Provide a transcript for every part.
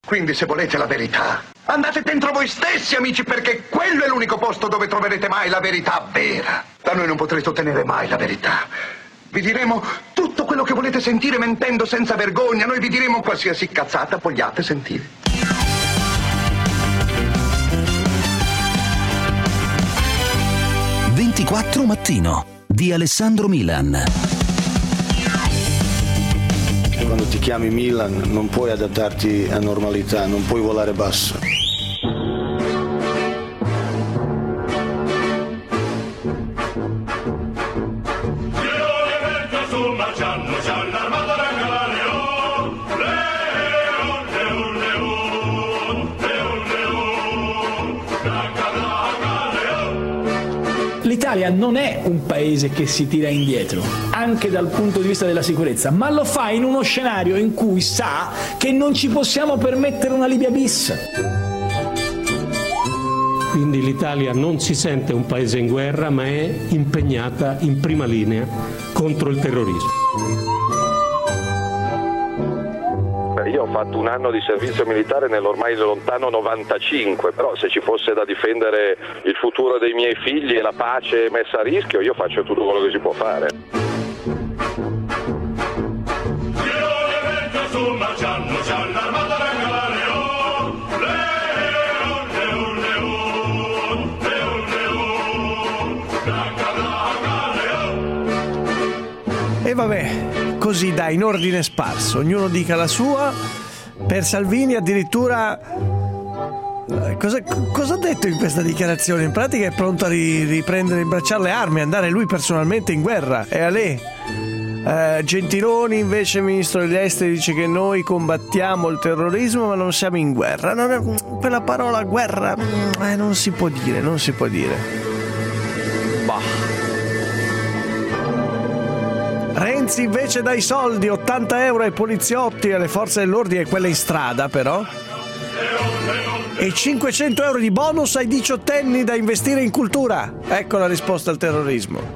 Quindi se volete la verità, andate dentro voi stessi, amici, perché quello è l'unico posto dove troverete mai la verità vera. Da noi non potrete ottenere mai la verità. Vi diremo tutto quello che volete sentire mentendo senza vergogna. Noi vi diremo qualsiasi cazzata vogliate sentire. «24 Mattino» di Alessandro Milan. Quando ti chiami Milan non puoi adattarti a normalità, non puoi volare basso. L'Italia non è un paese che si tira indietro, anche dal punto di vista della sicurezza, ma lo fa in uno scenario in cui sa che non ci possiamo permettere una Libia bis. Quindi l'Italia non si sente un paese in guerra, ma è impegnata in prima linea contro il terrorismo. Io ho fatto un anno di servizio militare nell'ormai lontano 95, però se ci fosse da difendere il futuro dei miei figli e la pace messa a rischio, io faccio tutto quello che si può fare. E vabbè, così dai, in ordine sparso, ognuno dica la sua. Per Salvini addirittura cosa ha detto in questa dichiarazione? In pratica è pronto a riprendere, imbracciare le armi, andare lui personalmente in guerra. E a lei Gentiloni invece, ministro degli esteri, dice che noi combattiamo il terrorismo ma non siamo in guerra. Quella parola guerra non si può dire. Renzi invece dà i soldi, 80 euro ai poliziotti e alle forze dell'ordine, quelle in strada però, e 500 euro di bonus ai diciottenni da investire in cultura. Ecco la risposta al terrorismo.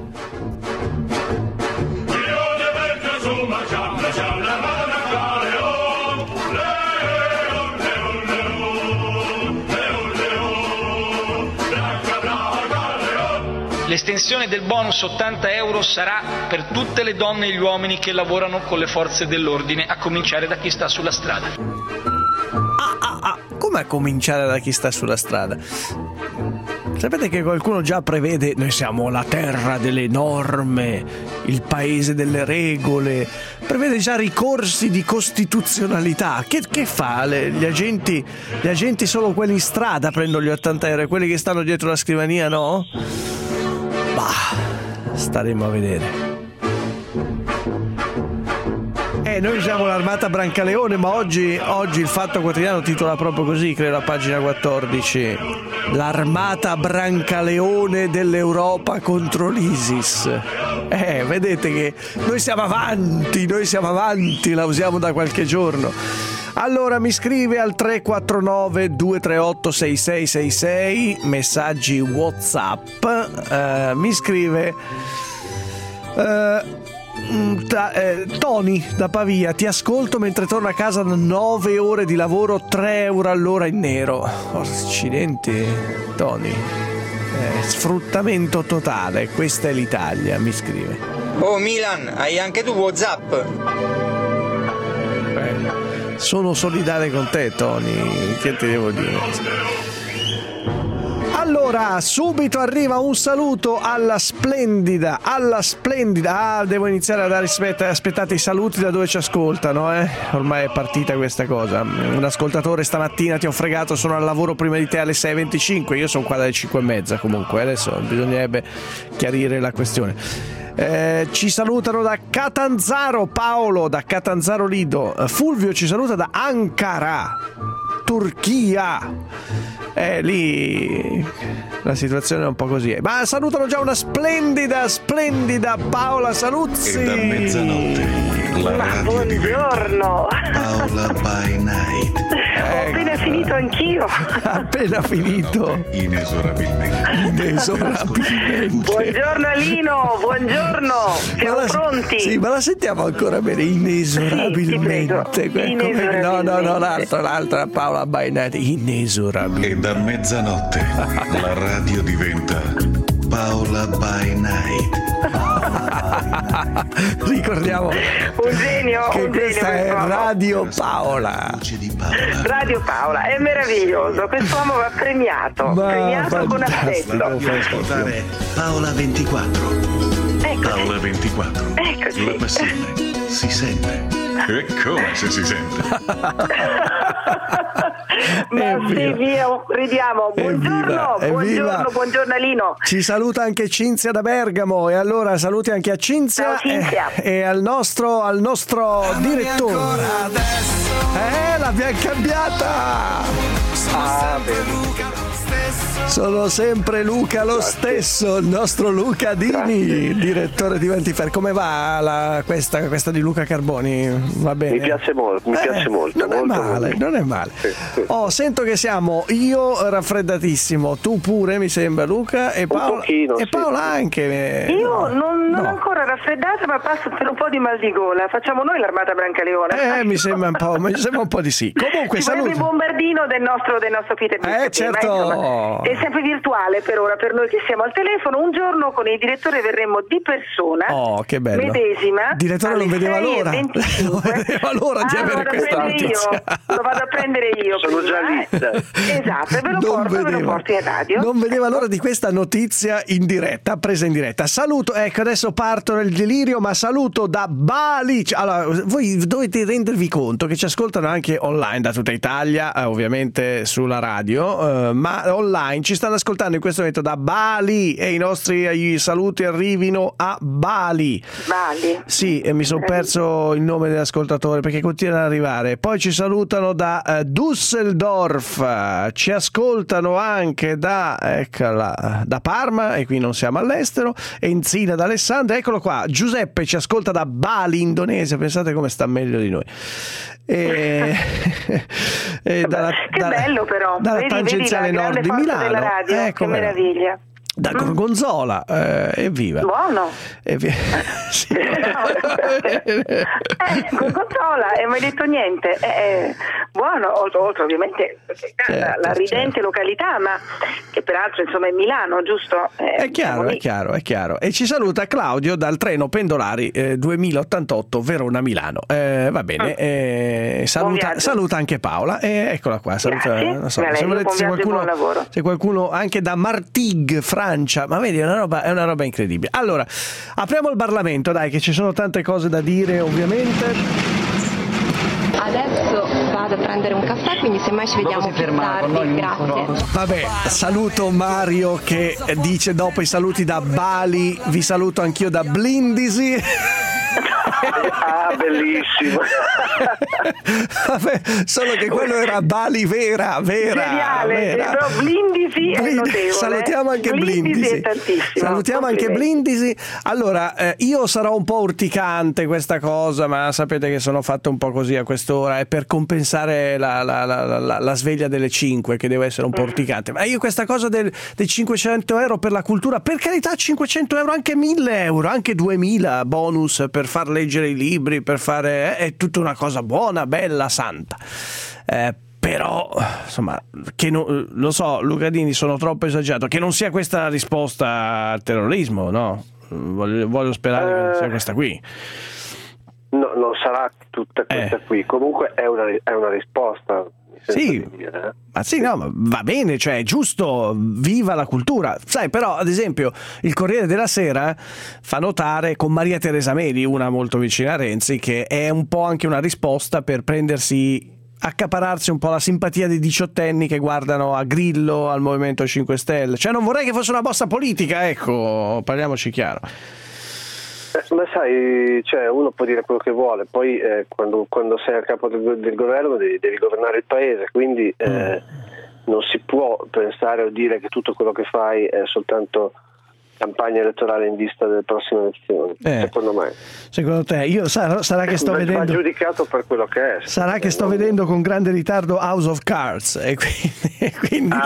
L'estensione del bonus 80 euro sarà per tutte le donne e gli uomini che lavorano con le forze dell'ordine, a cominciare da chi sta sulla strada. Come a cominciare da chi sta sulla strada? Sapete che qualcuno già prevede, noi siamo la terra delle norme, il paese delle regole, prevede già ricorsi di costituzionalità. Che fa? Gli agenti solo quelli in strada prendono gli 80 euro e quelli che stanno dietro la scrivania no? Staremo a vedere. Noi siamo l'Armata Brancaleone, ma oggi il Fatto Quotidiano titola proprio così, credo a pagina 14: l'Armata Brancaleone dell'Europa contro l'ISIS. Vedete che noi siamo avanti, la usiamo da qualche giorno. Allora mi scrive al 349 238 6666, messaggi WhatsApp, mi scrive Tony da Pavia: ti ascolto mentre torno a casa da 9 ore di lavoro, 3 euro all'ora in nero. Accidenti Tony, sfruttamento totale, questa è l'Italia, mi scrive. Oh Milan, hai anche tu WhatsApp? Sono solidale con te Tony, che ti devo dire. Allora, subito arriva un saluto alla splendida. Devo iniziare a dare aspettate i saluti da dove ci ascoltano, ormai è partita questa cosa. Un ascoltatore stamattina: ti ho fregato, sono al lavoro prima di te alle 6:25, io sono qua dalle 5:30 comunque, adesso bisognerebbe chiarire la questione. Ci salutano da Catanzaro, Paolo da Catanzaro Lido. Fulvio ci saluta da Ankara, Turchia. Lì la situazione è un po' così. Ma salutano già una splendida Paola Saluzzi. E da mezzanotte buongiorno Paola by night. Ho appena finito anch'io. Appena finito. Inesorabilmente. Buongiorno Alino, buongiorno. Siamo pronti? Sì, ma la sentiamo ancora bene, inesorabilmente. No, l'altra Paola Bainati, inesorabilmente. E da mezzanotte la radio diventa Paola by Night. Ricordiamo un genio, che questa è Radio Paola. Radio Paola, è meraviglioso, quest'uomo va premiato con affetto. Per ascoltare Paola 24. Paola 24. Eccoci. La passione si sente. E come se si sente? Ma sì, via, ridiamo. Buongiorno Alino. Ci saluta anche Cinzia da Bergamo, e allora saluti anche a Cinzia, e al nostro direttore. L'abbiamo cambiata. Sono sempre Luca lo stesso, il nostro Luca Dini, direttore di Vantifer. Come va questa di Luca Carboni? Va bene? Mi piace molto. Non è male. Sì. Sento che siamo io raffreddatissimo, tu pure mi sembra, Luca, e Paola, Paola anche. Io non ancora raffreddata, ma passo per un po' di mal di gola. Facciamo noi l'Armata Brancaleone. Mi sembra un po' di sì. Comunque saluto il bombardino del nostro Peter Bizzarri, certo. Insomma, è sempre virtuale per ora, per noi che siamo al telefono. Un giorno con il direttore verremo di persona. Oh, che bello. Medesima. Il direttore non vedeva l'ora. Non vedeva l'ora di avere questa notizia. Lo vado a prendere io. Sono già lì. Esatto, ve lo porto in radio. Non vedeva l'ora di questa notizia in diretta, presa in diretta. Saluto, ecco, adesso parto nel delirio, ma saluto da Bali. Allora, voi dovete rendervi conto che ci ascoltano anche online da tutta Italia, ovviamente sulla radio, ma online ci stanno ascoltando in questo momento da Bali, e i nostri saluti arrivino a Bali. Sì, e mi sono perso il nome dell'ascoltatore perché continuano ad arrivare. Poi ci salutano da Düsseldorf, ci ascoltano anche da Parma, e qui non siamo all'estero. Enzina da Alessandria, eccolo qua. Giuseppe ci ascolta da Bali, Indonesia, pensate come sta meglio di noi. Che bello però, dalla tangenziale nord di Milano, della radio, che meraviglia. Da Gorgonzola, evviva. Buono. Sì. Gorgonzola, e mai detto niente. Buono, oltre ovviamente la ridente località, ma che peraltro insomma è Milano, giusto? È chiaro. E ci saluta Claudio dal treno pendolari 2088 Verona-Milano. Va bene, saluta anche Paola, eccola qua. Saluta, non so, se qualcuno anche da Martigues, Francia, ma vedi, è una roba incredibile. Allora, apriamo il Parlamento, dai, che ci sono tante cose da dire, ovviamente. Adesso vado a prendere un caffè, quindi semmai ci vediamo più tardi. Grazie. Vabbè, saluto Mario che dice dopo i saluti da Bali, vi saluto anch'io da Blindisi. Bellissimo. Vabbè, solo che quello era Bali vera. Però Blindisi è notevole. Salutiamo anche Blindisi. Salutiamo anche Blindisi. Allora, io sarò un po' urticante questa cosa, ma sapete che sono fatto un po' così a quest'ora, è per compensare la sveglia delle 5, che deve essere un po' urticante. Ma io questa cosa dei 500 euro per la cultura, per carità, 500 euro, anche 1000 euro, anche 2000 bonus per far leggere i libri, per fare è tutta una cosa buona, bella, santa. Però insomma, che lo so, Luca Dini, sono troppo esagerato, che non sia questa la risposta al terrorismo, no? Voglio sperare che sia questa qui. No, non sarà tutta questa qui. Comunque è una risposta. Sì, ma sì, no, ma va bene, cioè è giusto, viva la cultura. Sai, però, ad esempio, il Corriere della Sera fa notare con Maria Teresa Meli, una molto vicina a Renzi, che è un po' anche una risposta per accapararsi un po' la simpatia dei diciottenni che guardano a Grillo, al Movimento 5 Stelle. Cioè, non vorrei che fosse una mossa politica, ecco, parliamoci chiaro. Ma sai, cioè, uno può dire quello che vuole, poi quando sei a capo del governo devi governare il paese, quindi non si può pensare o dire che tutto quello che fai è soltanto campagna elettorale in vista delle prossime elezioni, secondo me. Secondo te? Io sarà che sto vedendo. Va giudicato per quello che è. Sarà che sto vedendo con grande ritardo House of Cards e quindi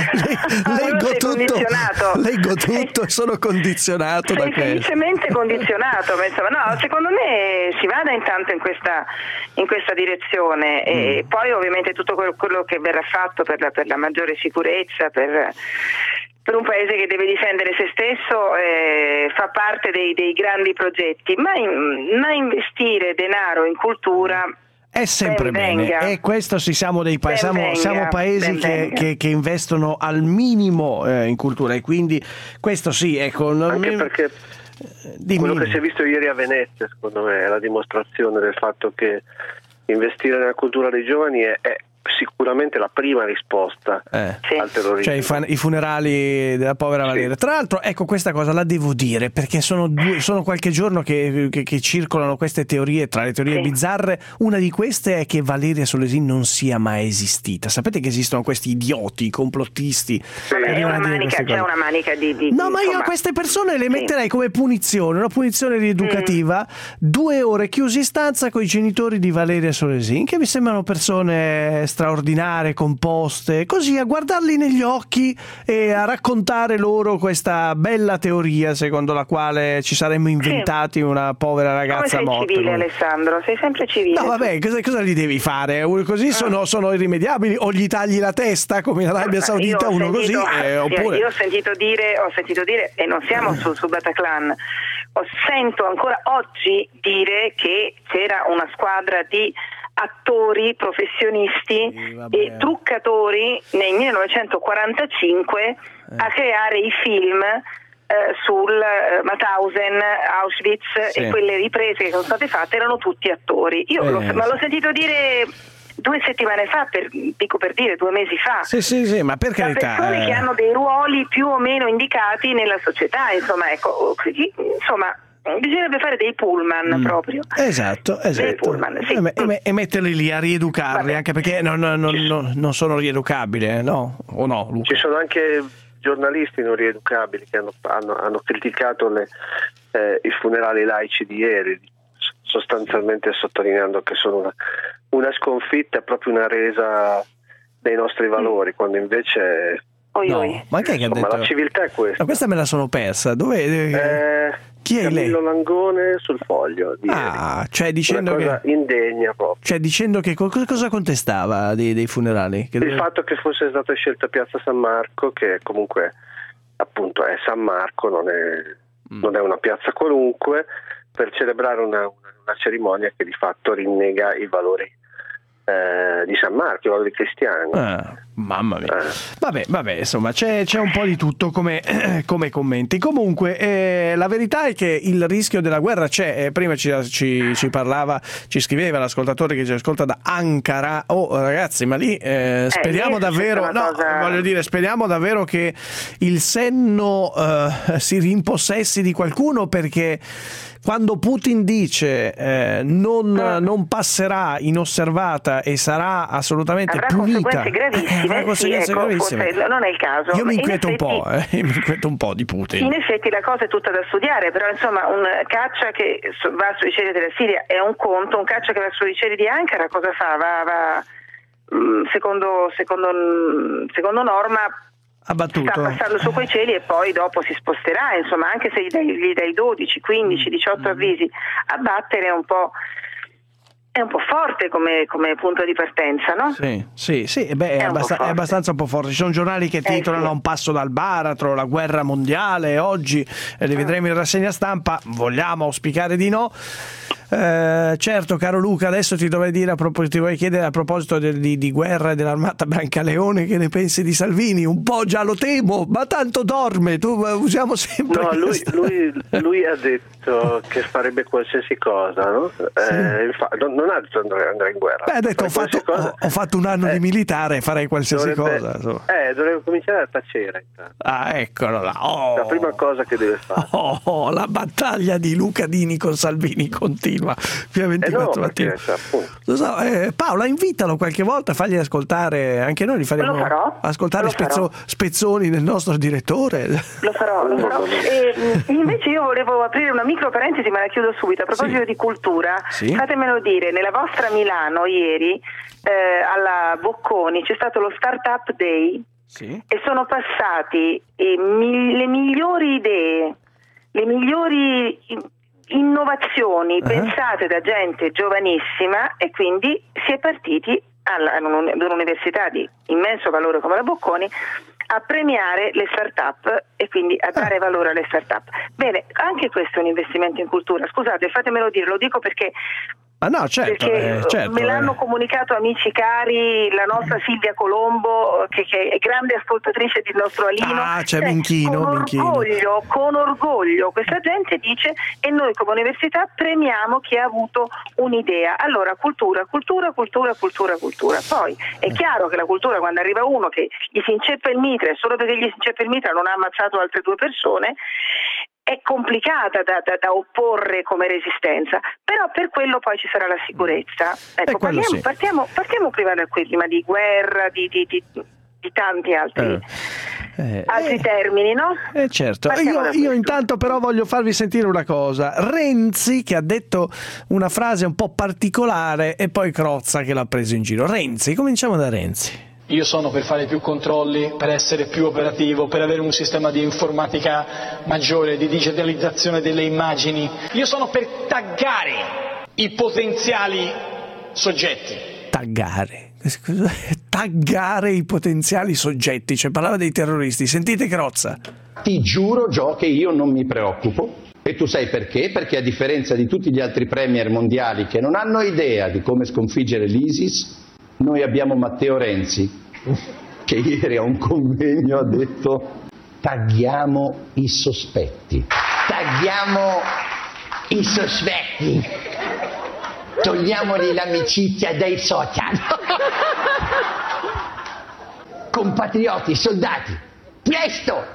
leggo tutto e sono condizionato da questo. Felicemente condizionato, ma insomma, no, secondo me si vada intanto in questa direzione e poi ovviamente tutto quello che verrà fatto per la maggiore sicurezza, per un paese che deve difendere se stesso, fa parte dei grandi progetti, ma investire denaro in cultura è sempre bene, e questo siamo paesi che investono al minimo in cultura, e quindi questo sì, ecco. Anche perché quello che si è visto ieri a Venezia, secondo me, è la dimostrazione del fatto che investire nella cultura dei giovani è sicuramente la prima risposta al terrorismo. Cioè i funerali della povera Valeria. Tra l'altro, ecco, questa cosa la devo dire perché sono qualche giorno che circolano queste teorie, tra le teorie bizzarre. Una di queste è che Valeria Solesin non sia mai esistita. Sapete che esistono questi idioti complottisti? C'è una manica di no, ma io a queste persone le metterei come punizione, una punizione rieducativa, 2 ore chiusi in stanza con i genitori di Valeria Solesin, che mi sembrano persone straordinarie, composte, così, a guardarli negli occhi e a raccontare loro questa bella teoria secondo la quale ci saremmo inventati una povera ragazza morta. Come sei civile, Alessandro? Sei sempre civile. No, vabbè, cosa gli devi fare? Così sono irrimediabili, o gli tagli la testa come in Arabia Saudita, oppure... Io ho sentito dire, e non siamo su Bataclan, sento ancora oggi dire che c'era una squadra di attori professionisti e truccatori nel 1945 a creare i film sul Mauthausen, Auschwitz, e quelle riprese che sono state fatte erano tutti attori. Ma l'ho sentito dire 2 settimane fa, dico per dire 2 mesi fa. Sì, ma per carità. Persone che hanno dei ruoli più o meno indicati nella società, insomma, bisognerebbe fare dei pullman proprio. Esatto. Dei pullman, sì. E metterli lì a rieducarli, anche perché non sono rieducabili, no? O no, Luca? Ci sono anche giornalisti non rieducabili che hanno criticato i funerali laici di ieri, sostanzialmente sottolineando che sono una sconfitta, proprio una resa dei nostri valori, quando invece ma che ha detto? La civiltà è questa. Ma questa me la sono persa. Chi è lei? Camillo Langone sul Foglio. Cioè dicendo una cosa indegna proprio. Cioè dicendo che cosa contestava dei funerali? Il fatto che fosse stata scelta Piazza San Marco, che comunque appunto è San Marco, non è una piazza qualunque, per celebrare una cerimonia che di fatto rinnega i valori di San Marco, i valori cristiani. Mamma mia. Vabbè, insomma, c'è un po' di tutto come commenti. Comunque, la verità è che il rischio della guerra c'è. Prima ci parlava, ci scriveva l'ascoltatore che ci ascolta da Ankara. Ragazzi, ma lì speriamo davvero, speriamo davvero che il senno si rimpossessi di qualcuno, perché quando Putin dice non passerà inosservata e sarà assolutamente punita, conseguenze gravissime, non è il caso. Io mi inquieto un po' di Putin. In effetti la cosa è tutta da studiare, però insomma un caccia che va sui cieli della Siria è un conto, un caccia che va sui cieli di Ankara cosa fa? Va secondo norma abbattuto. Sta passando su quei cieli e poi dopo si sposterà, insomma, anche se gli dai 12, 15, 18 avvisi, abbattere è un po' forte come punto di partenza, no? Sì, è abbastanza un po' forte. Ci sono giornali che titolano a un passo dal baratro, la guerra mondiale, oggi li vedremo in rassegna stampa, vogliamo auspicare di no. Certo, caro Luca, adesso ti vorrei chiedere a proposito di guerra e dell'armata Brancaleone, che ne pensi di Salvini? Un po' già lo temo, ma tanto dorme, usiamo sempre. No, lui ha detto che farebbe qualsiasi cosa, no? Non ha detto andare in guerra. Ha detto ho fatto un anno di militare, farei qualsiasi cosa. Dovrebbe cominciare a tacere. Eccolo là. La prima cosa che deve fare. La battaglia di Luca Dini con Salvini continua. continua fino a 24 mattino. Lo so, Paola, invitalo qualche volta, fagli ascoltare, anche noi li faremo ascoltare spezzoni del nostro direttore. Lo farò. E invece io volevo aprire una micro parentesi, ma la chiudo subito. A proposito di cultura, fatemelo dire, nella vostra Milano ieri alla Bocconi c'è stato lo Startup Day e sono passati le migliori idee, le migliori innovazioni pensate da gente giovanissima, e quindi si è partiti ad un'università di immenso valore come la Bocconi a premiare le start-up e quindi a dare valore alle start-up. Bene, anche questo è un investimento in cultura. Scusate, fatemelo dire, lo dico perché me l'hanno comunicato amici cari, la nostra Silvia Colombo, che è grande ascoltatrice del nostro Alino. Con orgoglio questa gente dice, e noi come università premiamo chi ha avuto un'idea. Allora cultura. Poi è chiaro che la cultura, quando arriva uno che gli si inceppa il mitra, solo perché gli si inceppa il mitra non ha ammazzato altre 2 persone, è complicata da opporre come resistenza, però per quello poi ci sarà la sicurezza. Ecco, partiamo prima da qui, prima di guerra, di tanti altri termini, no? Certo. Io intanto però voglio farvi sentire una cosa. Renzi, che ha detto una frase un po' particolare, e poi Crozza che l'ha preso in giro. Renzi, cominciamo da Renzi. Io sono per fare più controlli, per essere più operativo, per avere un sistema di informatica maggiore, di digitalizzazione delle immagini. Io sono per taggare i potenziali soggetti. Taggare i potenziali soggetti, cioè parlava dei terroristi. Sentite Crozza. Ti giuro, Gio, che io non mi preoccupo. E tu sai perché? Perché a differenza di tutti gli altri premier mondiali che non hanno idea di come sconfiggere l'ISIS, noi abbiamo Matteo Renzi, che ieri a un convegno ha detto: tagghiamo i sospetti. Togliamogli l'amicizia dai social. Compatrioti, soldati, presto!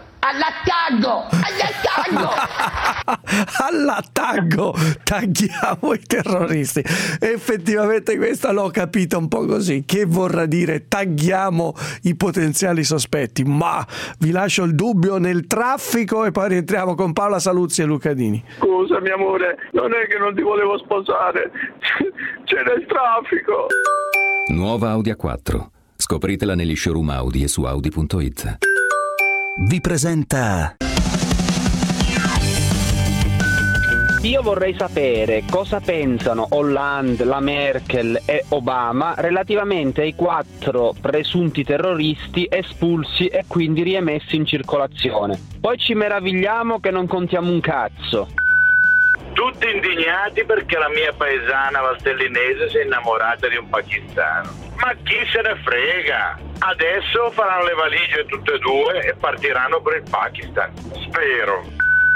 All'attacco, tagliamo i terroristi. Effettivamente questa l'ho capita un po' così. Che vorrà dire tagliamo i potenziali sospetti? Ma vi lascio il dubbio nel traffico e poi rientriamo con Paola Saluzzi e Luca Dini. Scusami amore, non è che non ti volevo sposare, c'era il traffico. Nuova Audi A4. Scopritela negli showroom Audi e su Audi.it. Vi presenta. Io vorrei sapere cosa pensano Hollande, la Merkel e Obama relativamente ai 4 presunti terroristi espulsi e quindi riemessi in circolazione. Poi ci meravigliamo che non contiamo un cazzo. Tutti indignati perché la mia paesana valtellinese si è innamorata di un pakistano. Ma chi se ne frega? Adesso faranno le valigie tutte e 2 e partiranno per il Pakistan. Spero.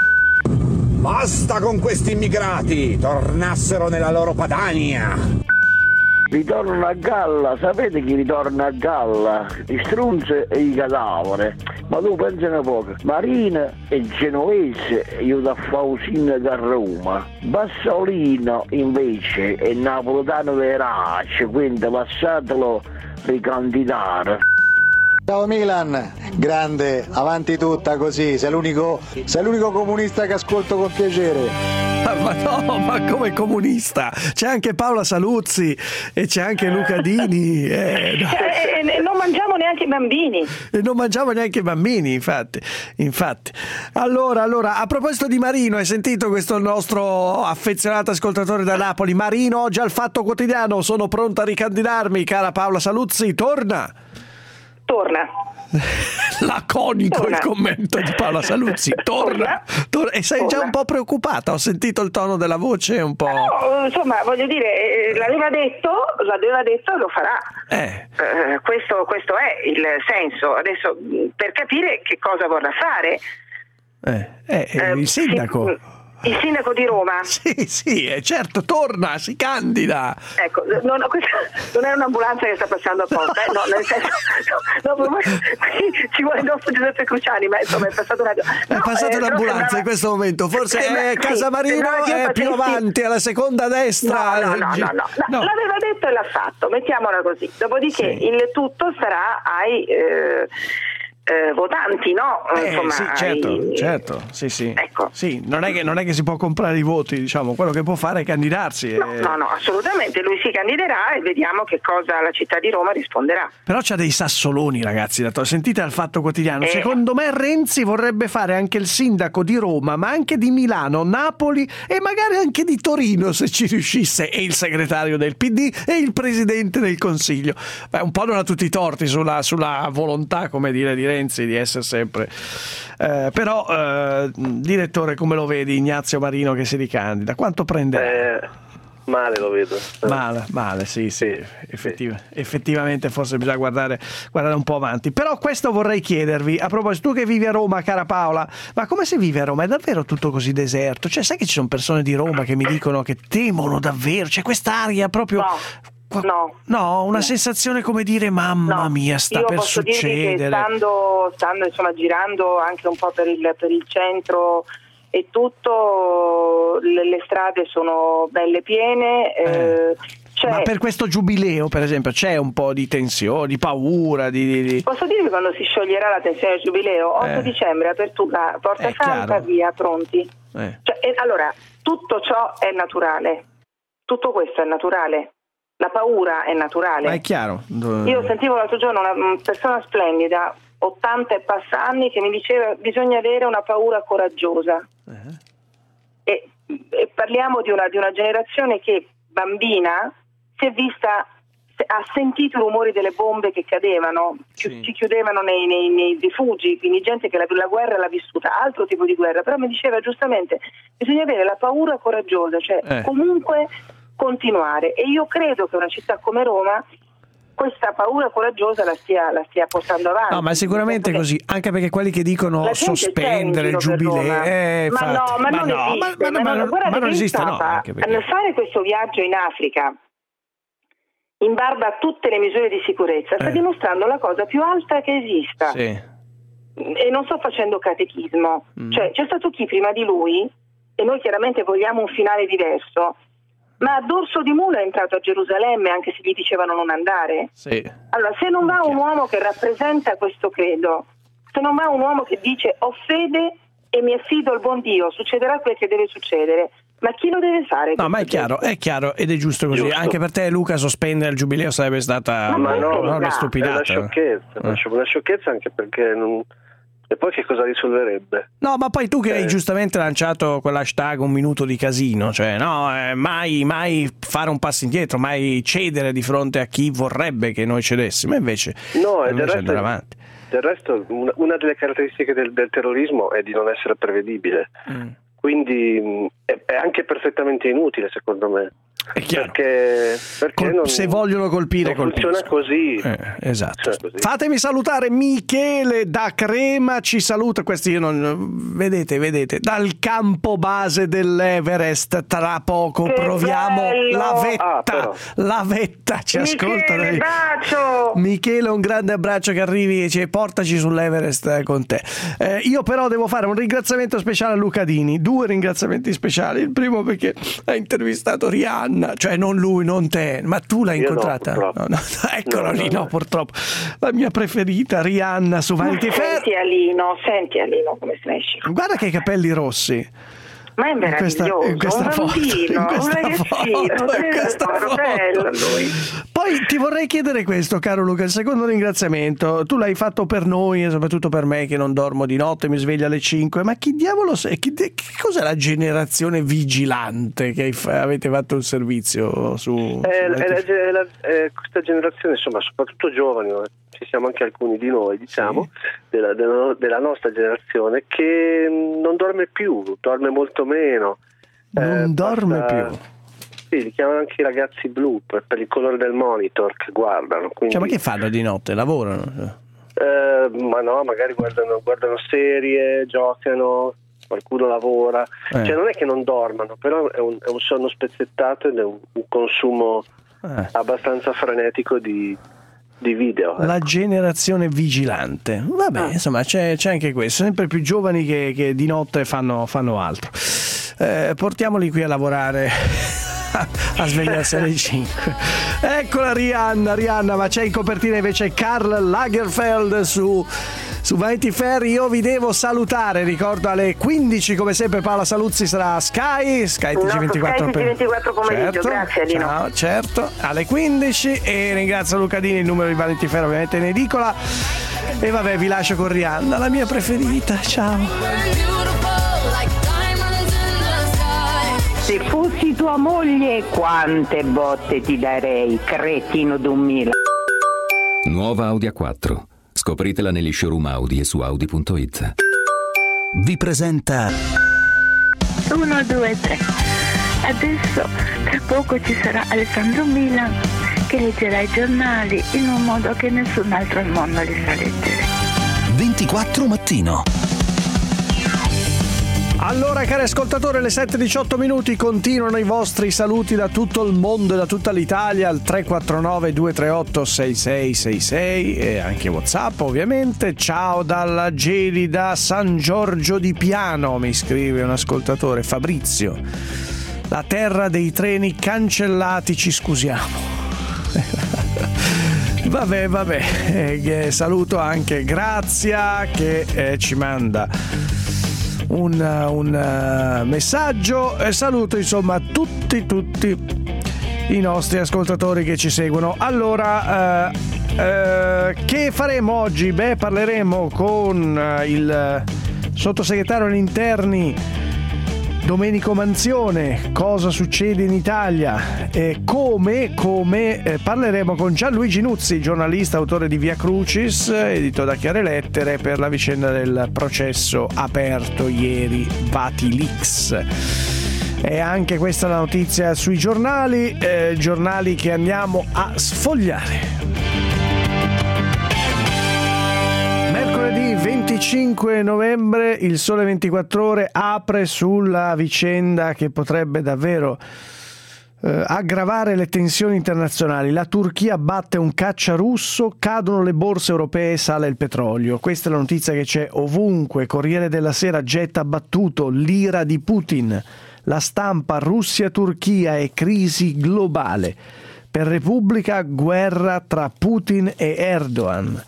Basta con questi immigrati! Tornassero nella loro Padania! Ritornano a galla, sapete chi ritorna a galla? I strunze e i cadaveri. Ma tu pensa un poco, Marina è genovese, io da Fausina da Roma. Bassolino invece è napoletano verace, quindi lasciatelo ricandidare. Ciao Milan, grande, avanti tutta così, sei l'unico comunista che ascolto con piacere. Ma no, ma come comunista? C'è anche Paola Saluzzi e c'è anche Luca Dini. Non mangiamo neanche i bambini. E non mangiamo neanche i bambini, infatti. Allora, a proposito di Marino, hai sentito questo nostro affezionato ascoltatore da Napoli? Marino, oggi al Fatto Quotidiano, sono pronta a ricandidarmi, cara Paola Saluzzi, torna. Laconico il commento di Paola Saluzzi. Torna. E sei già un po' preoccupata, ho sentito il tono della voce un po'. No, insomma, voglio dire, l'aveva detto e lo farà. Questo è il senso. Adesso, per capire che cosa vorrà fare. Il sindaco. Il sindaco di Roma? Sì, certo, torna, si candida. Ecco, questa non è un'ambulanza che sta passando apposta, no, nel senso, ci vuole il nostro Giuseppe Cruciani, ma insomma è passato è passata un'ambulanza in questo momento, forse Casamarino è più avanti, alla seconda destra. No, l'aveva detto e l'ha fatto, mettiamola così. Dopodiché il tutto sarà ai votanti, no? Insomma, certo, sì. Ecco. Sì, non è che si può comprare i voti, diciamo, quello che può fare è candidarsi. No, assolutamente, lui si candiderà e vediamo che cosa la città di Roma risponderà. Però c'ha dei sassoloni, ragazzi, sentite al Fatto Quotidiano, secondo me Renzi vorrebbe fare anche il sindaco di Roma, ma anche di Milano, Napoli e magari anche di Torino, se ci riuscisse, e il segretario del PD e il presidente del Consiglio. Beh, un po' non ha tutti i torti sulla volontà, come dire, di Renzi di essere sempre però direttore, come lo vedi Ignazio Marino che si ricandida? Quanto prende? Male lo vedo. Male, sì. Effettivamente forse bisogna guardare un po' avanti. Però questo vorrei chiedervi, a proposito, tu che vivi a Roma, cara Paola, ma come si vive a Roma? È davvero tutto così deserto? Cioè, sai che ci sono persone di Roma che mi dicono che temono davvero, c'è quest'aria proprio... No, una sensazione come dire mamma mia, sta per succedere. Io posso dirvi che stando insomma girando anche un po' per il centro e tutto, le strade sono belle piene. Ma per questo giubileo, per esempio, c'è un po' di tensione, di paura? Posso dirvi quando si scioglierà la tensione del giubileo? 8 dicembre, apertura, Porta Franca, via, pronti. Allora, tutto ciò è naturale, tutto questo è naturale. La paura è naturale. Ma è chiaro. Io sentivo l'altro giorno una persona splendida, 80 e passa anni, che mi diceva bisogna avere una paura coraggiosa. E parliamo di una generazione che, bambina, si è vista, ha sentito i rumori delle bombe che cadevano, ci chiudevano nei rifugi, quindi gente che la guerra l'ha vissuta, altro tipo di guerra, però mi diceva giustamente bisogna avere la paura coraggiosa, cioè comunque continuare, e io credo che una città come Roma questa paura coraggiosa la stia portando avanti. No, ma sicuramente così, anche perché quelli che dicono sospendere il giubileo, non esiste, nel fare questo viaggio in Africa in barba a tutte le misure di sicurezza sta dimostrando la cosa più alta che esista. E non sto facendo catechismo, cioè c'è stato chi prima di lui, e noi chiaramente vogliamo un finale diverso, ma a dorso di mulo è entrato a Gerusalemme anche se gli dicevano non andare. Allora, se non va un uomo che rappresenta questo credo, se non va un uomo che dice ho fede e mi affido al buon Dio, succederà quel che deve succedere, ma chi lo deve fare? No, ma è chiaro ed è giusto così. Anche per te, Luca, sospendere il giubileo sarebbe stata una stupidata. Una sciocchezza anche perché non... E poi che cosa risolverebbe? No, ma poi tu che hai giustamente lanciato quell'hashtag 1 minuto di casino, cioè mai fare un passo indietro, mai cedere di fronte a chi vorrebbe che noi cedessimo, invece andare avanti. Del resto una delle caratteristiche del terrorismo è di non essere prevedibile, quindi è anche perfettamente inutile secondo me. È chiaro. Perché se vogliono colpire funziona così. Esatto. Fatemi salutare Michele da Crema, ci saluta. Questi io non vedete dal campo base dell'Everest. Tra poco che proviamo bello. La vetta ci ascolta. Bacio. Michele, un grande abbraccio, che arrivi e portaci sull'Everest con te. Io però devo fare un ringraziamento speciale a Luca Dini, 2 ringraziamenti speciali. Il primo perché ha intervistato Rihanna, cioè non lui, non te, ma tu l'hai incontrata? No, eccolo lì, purtroppo. La mia preferita, Rihanna, su Vanity Fair. Senti Alino come se ne esce. Guarda che capelli rossi. Ma è meraviglioso, in questa foto. Bello lui. Poi ti vorrei chiedere questo, caro Luca, il secondo ringraziamento. Tu l'hai fatto per noi e soprattutto per me che non dormo di notte, mi sveglio alle 5. Ma chi diavolo sei? Che cos'è la generazione vigilante che avete fatto un servizio su? Questa generazione, insomma, soprattutto giovani, ci siamo anche alcuni di noi, diciamo, della nostra generazione, che non dorme più, dorme molto meno. Non dorme più? Sì, li chiamano anche i ragazzi blu per il colore del monitor che guardano. Quindi... Cioè, ma che fanno di notte? Lavorano? Ma no, magari guardano serie, giocano. qualcuno lavora, cioè non è che non dormano, però è un sonno spezzettato ed è un consumo abbastanza frenetico di video. La generazione vigilante. Vabbè, insomma, c'è anche questo, sempre più giovani che di notte fanno altro. Portiamoli qui a lavorare a svegliarsi alle 5. Eccola Rihanna, ma c'è in copertina invece Karl Lagerfeld su Vanity Fair. Io vi devo salutare, ricordo alle 15 come sempre Paola Saluzzi sarà Sky TG24 pomeriggio, certo, grazie Dino. Ciao, certo, alle 15, e ringrazio Luca Dini, il numero di Vanity Fair ovviamente in edicola, e vabbè vi lascio con Rihanna, la mia preferita. Ciao. Se fossi tua moglie, quante botte ti darei, cretino d'un Milan. Nuova Audi A4. Scopritela negli showroom Audi e su Audi.it. Vi presenta 1, 2, 3. Adesso tra poco ci sarà Alessandro Milan che leggerà i giornali in un modo che nessun altro al mondo li sa leggere. 24 mattino. Allora, cari ascoltatori, alle 7:18 continuano i vostri saluti da tutto il mondo e da tutta l'Italia al 349 238 6666 e anche WhatsApp ovviamente. Ciao dalla gelida San Giorgio di Piano, mi scrive un ascoltatore, Fabrizio. La terra dei treni cancellati, ci scusiamo. Vabbè, saluto anche Grazia che ci manda un messaggio, e saluto insomma tutti i nostri ascoltatori che ci seguono. Allora, che faremo oggi? Beh, parleremo con il sottosegretario agli interni Domenico Manzione, cosa succede in Italia, e come parleremo con Gianluigi Nuzzi, giornalista, autore di Via Crucis, edito da Chiare Lettere, per la vicenda del processo aperto ieri, Vatilix. E anche questa la notizia sui giornali che andiamo a sfogliare. Mercoledì 25 novembre il Sole 24 Ore apre sulla vicenda che potrebbe davvero aggravare le tensioni internazionali. La Turchia batte un caccia russo, cadono le borse europee, sale il petrolio. Questa è la notizia che c'è ovunque. Corriere della Sera getta battuto, l'ira di Putin. La Stampa, Russia-Turchia e crisi globale. Per Repubblica, guerra tra Putin e Erdogan.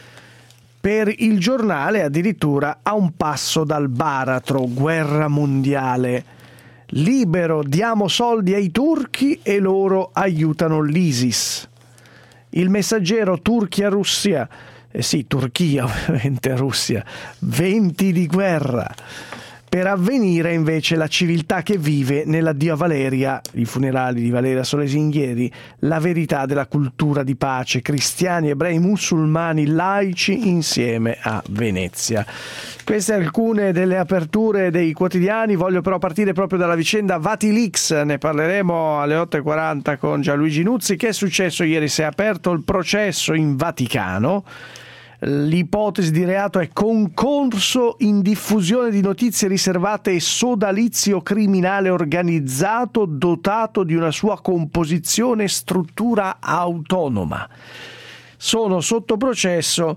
Per Il Giornale addirittura a un passo dal baratro, guerra mondiale. Libero, diamo soldi ai turchi e loro aiutano l'ISIS. Il Messaggero, Turchia-Russia, Turchia ovviamente, Russia, venti di guerra. Per Avvenire invece la civiltà che vive nell'addio a Valeria, i funerali di Valeria Solesin ieri, la verità della cultura di pace, cristiani, ebrei, musulmani, laici insieme a Venezia. Queste alcune delle aperture dei quotidiani. Voglio però partire proprio dalla vicenda Vatilix, ne parleremo alle 8:40 con Gianluigi Nuzzi. Che è successo ieri? Si è aperto il processo in Vaticano. L'ipotesi di reato è concorso in diffusione di notizie riservate e sodalizio criminale organizzato dotato di una sua composizione e struttura autonoma. Sono sotto processo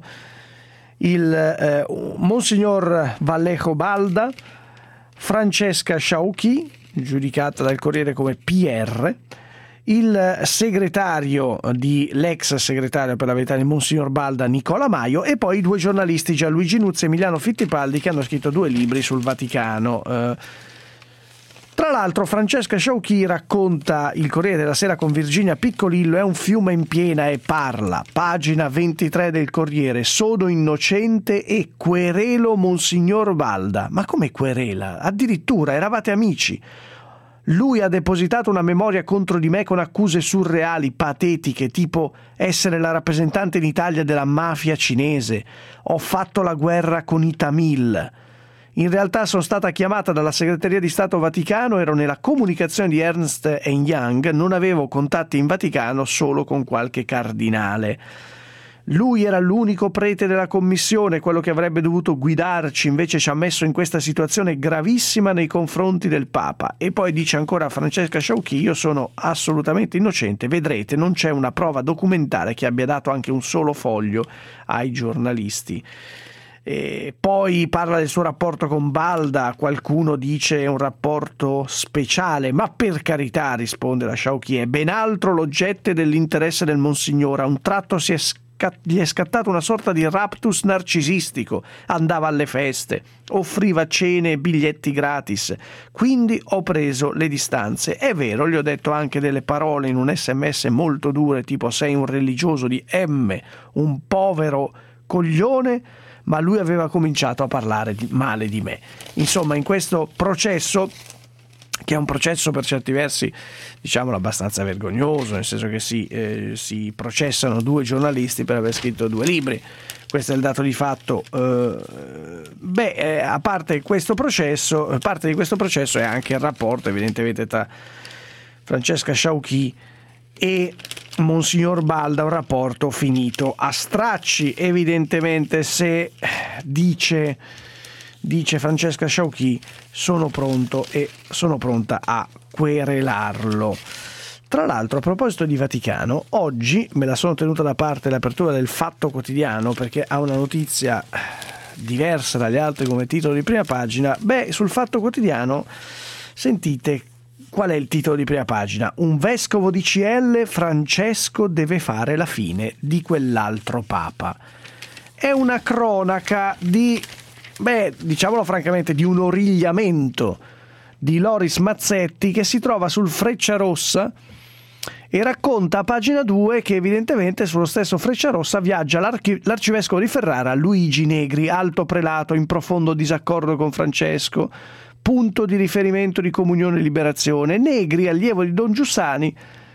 il Monsignor Vallejo Balda, Francesca Sciauchi, giudicata dal Corriere come PR, il segretario l'ex segretario per la verità di Monsignor Balda, Nicola Maio, e poi i due giornalisti Gianluigi Nuzzi e Emiliano Fittipaldi, che hanno scritto 2 libri sul Vaticano. Tra l'altro Francesca Sciauchi racconta, il Corriere della Sera con Virginia Piccolillo, è un fiume in piena e parla. Pagina 23 del Corriere: sono innocente e querelo Monsignor Balda. Ma come querela? Addirittura eravate amici. Lui ha depositato una memoria contro di me con accuse surreali, patetiche, tipo essere la rappresentante in Italia della mafia cinese. Ho fatto la guerra con i Tamil. In realtà sono stata chiamata dalla Segreteria di Stato Vaticano, ero nella comunicazione di Ernst & Young, non avevo contatti in Vaticano, solo con qualche cardinale. Lui era l'unico prete della commissione, quello che avrebbe dovuto guidarci, invece ci ha messo in questa situazione gravissima nei confronti del Papa. E poi dice ancora Francesca Sciauchi: io sono assolutamente innocente, vedrete, non c'è una prova documentare che abbia dato anche un solo foglio ai giornalisti. E poi parla del suo rapporto con Balda, qualcuno dice è un rapporto speciale, ma per carità, risponde la Sciauchi, è ben altro l'oggetto dell'interesse del Monsignore. A un tratto gli è scattato una sorta di raptus narcisistico, andava alle feste, offriva cene e biglietti gratis, quindi ho preso le distanze. È vero, gli ho detto anche delle parole in un SMS molto dure, tipo sei un religioso di M, un povero coglione, ma lui aveva cominciato a parlare male di me. Insomma, in questo processo, che è un processo per certi versi, diciamolo, abbastanza vergognoso, nel senso che si processano 2 giornalisti per aver scritto 2 libri. Questo è il dato di fatto. A parte questo processo, parte di questo processo è anche il rapporto evidentemente tra Francesca Sciauchi e Monsignor Balda, un rapporto finito a stracci. Evidentemente, se dice Francesca Sciauchi, sono pronta a querelarlo. Tra l'altro, a proposito di Vaticano, oggi me la sono tenuta da parte l'apertura del Fatto Quotidiano, perché ha una notizia diversa dagli altri come titolo di prima pagina. Sul Fatto Quotidiano, sentite qual è il titolo di prima pagina: un vescovo di CL, Francesco deve fare la fine di quell'altro papa. È una cronaca di, diciamolo francamente, di un origliamento di Loris Mazzetti, che si trova sul Frecciarossa e racconta a pagina 2 che evidentemente sullo stesso Frecciarossa viaggia l'arcivescovo di Ferrara Luigi Negri, alto prelato in profondo disaccordo con Francesco, punto di riferimento di Comunione e Liberazione. Negri, allievo di Don Giussani,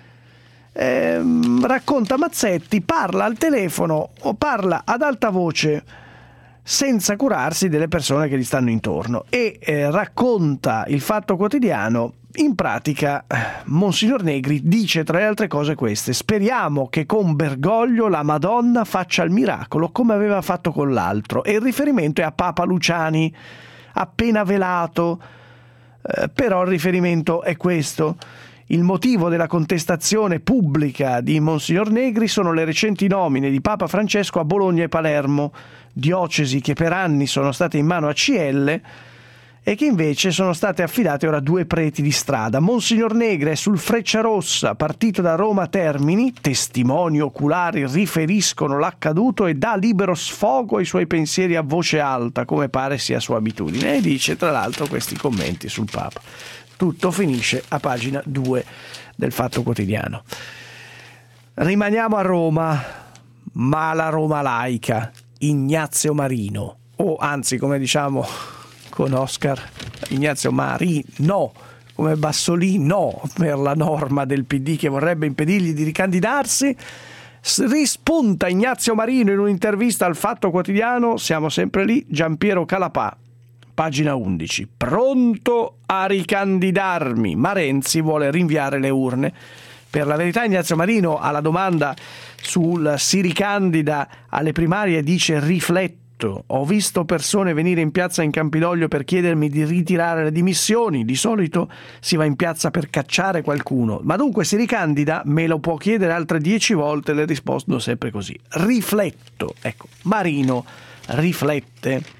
racconta Mazzetti, parla al telefono o parla ad alta voce senza curarsi delle persone che gli stanno intorno, e racconta il Fatto Quotidiano. In pratica Monsignor Negri dice tra le altre cose queste: speriamo che con Bergoglio la Madonna faccia il miracolo come aveva fatto con l'altro, e il riferimento è a Papa Luciani appena velato, però il riferimento è questo. Il motivo della contestazione pubblica di Monsignor Negri sono le recenti nomine di Papa Francesco a Bologna e Palermo, diocesi che per anni sono state in mano a CL e che invece sono state affidate ora a 2 preti di strada. Monsignor Negri è sul Frecciarossa, partito da Roma Termini, testimoni oculari riferiscono l'accaduto e dà libero sfogo ai suoi pensieri a voce alta, come pare sia sua abitudine, e dice tra l'altro questi commenti sul Papa. Tutto finisce a pagina 2 del Fatto Quotidiano. Rimaniamo a Roma, ma la Roma laica, Ignazio Marino, o anzi, come diciamo con Oscar, Ignazio Marino, come Bassolino per la norma del PD che vorrebbe impedirgli di ricandidarsi. Rispunta Ignazio Marino in un'intervista al Fatto Quotidiano, siamo sempre lì, Giampiero Calapà, pagina 11, pronto a ricandidarmi, ma Renzi vuole rinviare le urne. Per la verità Ignazio Marino alla domanda sul si ricandida alle primarie dice: rifletto, ho visto persone venire in piazza in Campidoglio per chiedermi di ritirare le dimissioni, di solito si va in piazza per cacciare qualcuno, ma dunque si ricandida, me lo può chiedere altre 10 volte, le rispondo sempre così, rifletto. Ecco, Marino riflette.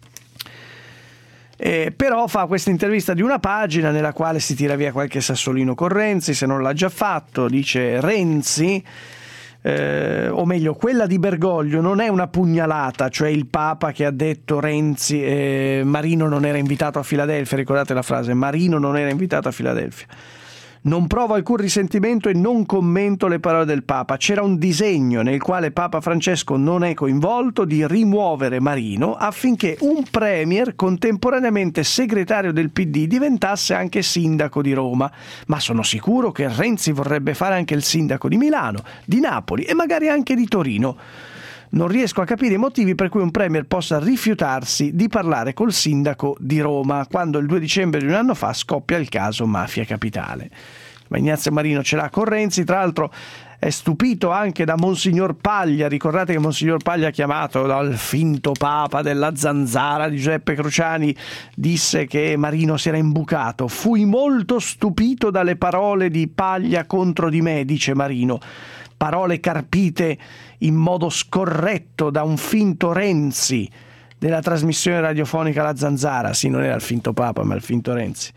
Però fa questa intervista di una pagina nella quale si tira via qualche sassolino con Renzi, se non l'ha già fatto. Dice Renzi, o meglio quella di Bergoglio non è una pugnalata, cioè il Papa che ha detto Renzi, Marino non era invitato a Filadelfia, ricordate la frase, Marino non era invitato a Filadelfia. Non provo alcun risentimento e non commento le parole del Papa. C'era un disegno nel quale Papa Francesco non è coinvolto di rimuovere Marino affinché un premier contemporaneamente segretario del PD diventasse anche sindaco di Roma. Ma sono sicuro che Renzi vorrebbe fare anche il sindaco di Milano, di Napoli e magari anche di Torino. Non riesco a capire i motivi per cui un premier possa rifiutarsi di parlare col sindaco di Roma quando il 2 dicembre di un anno fa scoppia il caso Mafia Capitale. Ma Ignazio Marino ce l'ha con Renzi, tra l'altro è stupito anche da Monsignor Paglia. Ricordate che Monsignor Paglia, chiamato dal finto papa della zanzara di Giuseppe Cruciani, disse che Marino si era imbucato. Fui molto stupito dalle parole di Paglia contro di me, dice Marino. Parole carpite in modo scorretto da un finto Renzi della trasmissione radiofonica La Zanzara. Sì, non era il finto papa ma il finto Renzi.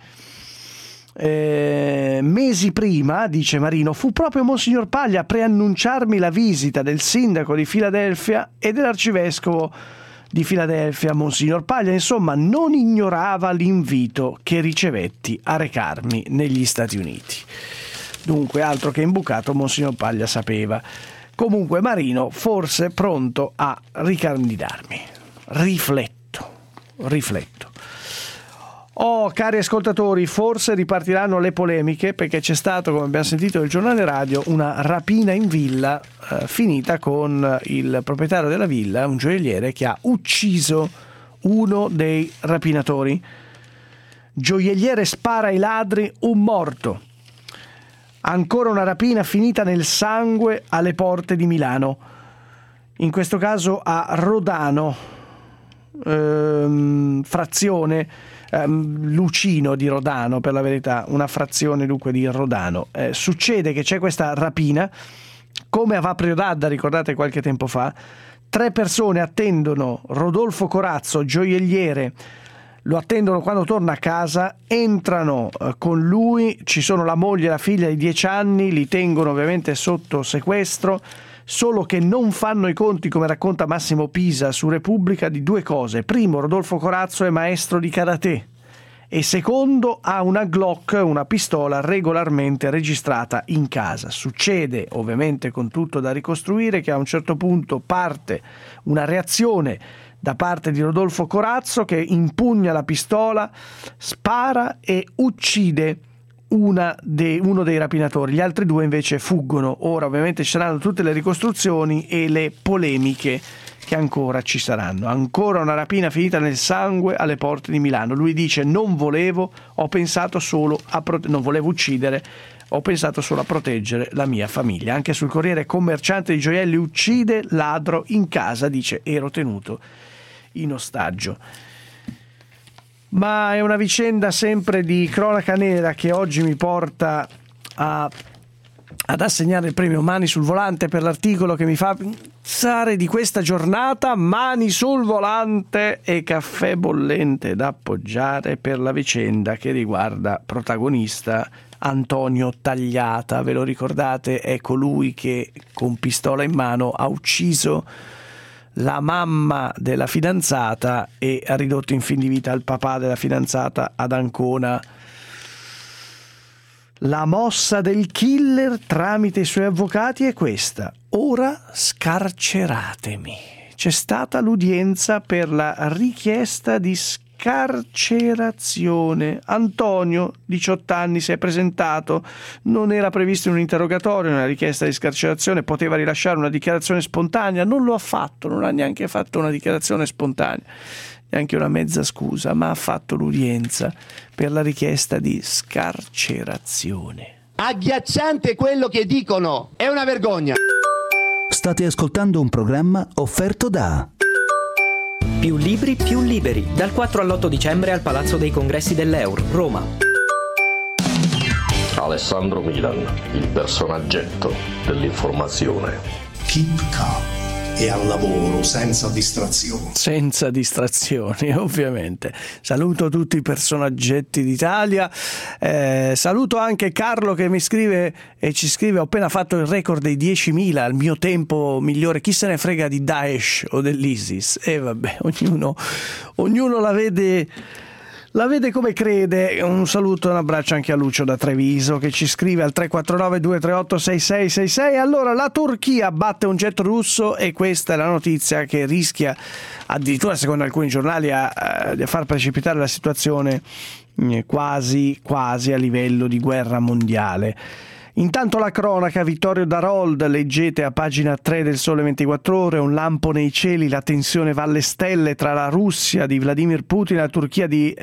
Mesi prima, dice Marino, fu proprio Monsignor Paglia a preannunciarmi la visita del sindaco di Filadelfia e dell'arcivescovo di Filadelfia. Monsignor Paglia, insomma, non ignorava l'invito che ricevetti a recarmi negli Stati Uniti. Dunque, altro che imbucato, Monsignor Paglia sapeva. Comunque Marino forse pronto a ricandidarmi. Rifletto. Oh, cari ascoltatori, forse ripartiranno le polemiche, perché c'è stato, come abbiamo sentito nel giornale radio, una rapina in villa finita con il proprietario della villa, un gioielliere, che ha ucciso uno dei rapinatori. Gioielliere spara ai ladri, un morto. Ancora una rapina finita nel sangue alle porte di Milano. In questo caso a Rodano, frazione Lucino di Rodano, per la verità, una frazione dunque di Rodano. Succede che c'è questa rapina, come a Vaprio d'Adda, ricordate qualche tempo fa. 3 persone attendono Rodolfo Corazzo, gioielliere, lo attendono quando torna a casa, entrano con lui, ci sono la moglie e la figlia di 10 anni, li tengono ovviamente sotto sequestro, solo che non fanno i conti, come racconta Massimo Pisa su Repubblica, di 2 cose. Primo, Rodolfo Corazzo è maestro di karate, e secondo, ha una Glock, una pistola regolarmente registrata in casa. Succede, ovviamente con tutto da ricostruire, che a un certo punto parte una reazione da parte di Rodolfo Corazzo, che impugna la pistola, spara e uccide uno dei rapinatori. Gli altri 2 invece fuggono. Ora ovviamente ci saranno tutte le ricostruzioni e le polemiche che ancora ci saranno. Ancora una rapina finita nel sangue alle porte di Milano. Lui dice: non volevo uccidere, ho pensato solo a proteggere la mia famiglia. Anche sul Corriere, commerciante di gioielli uccide ladro in casa, dice ero tenuto in ostaggio. Ma è una vicenda sempre di cronaca nera che oggi mi porta ad assegnare il premio Mani sul Volante per l'articolo che mi fa pensare di questa giornata. Mani sul Volante e caffè bollente da appoggiare per la vicenda che riguarda protagonista Antonio Tagliata. Ve lo ricordate? È colui che con pistola in mano ha ucciso la mamma della fidanzata e ha ridotto in fin di vita il papà della fidanzata ad Ancona. La mossa del killer tramite i suoi avvocati è questa: ora scarceratemi. C'è stata l'udienza per la richiesta di scarcerazione. Antonio, 18 anni, si è presentato, non era previsto in un interrogatorio una richiesta di scarcerazione, poteva rilasciare una dichiarazione spontanea, non lo ha fatto, non ha neanche fatto una dichiarazione spontanea, neanche una mezza scusa, ma ha fatto l'udienza per la richiesta di scarcerazione. Agghiacciante quello che dicono, è una vergogna. State ascoltando un programma offerto da Più libri, più liberi, dal 4 all'8 dicembre al Palazzo dei Congressi dell'Euro, Roma. Alessandro Milan, il personaggetto dell'informazione. Keep calm e al lavoro senza distrazioni. Senza distrazioni, ovviamente. Saluto tutti i personaggetti d'Italia. Saluto anche Carlo che mi scrive e ci scrive: ho appena fatto il record dei 10.000, il mio tempo migliore. Chi se ne frega di Daesh o dell'ISIS? E vabbè, ognuno la vede come crede. Un saluto e un abbraccio anche a Lucio da Treviso che ci scrive al 349-238-6666. Allora, la Turchia batte un jet russo e questa è la notizia che rischia addirittura, secondo alcuni giornali, di far precipitare la situazione quasi a livello di guerra mondiale. Intanto la cronaca, Vittorio Darold, leggete a pagina 3 del Sole 24 Ore, un lampo nei cieli, la tensione va alle stelle tra la Russia di Vladimir Putin e la Turchia di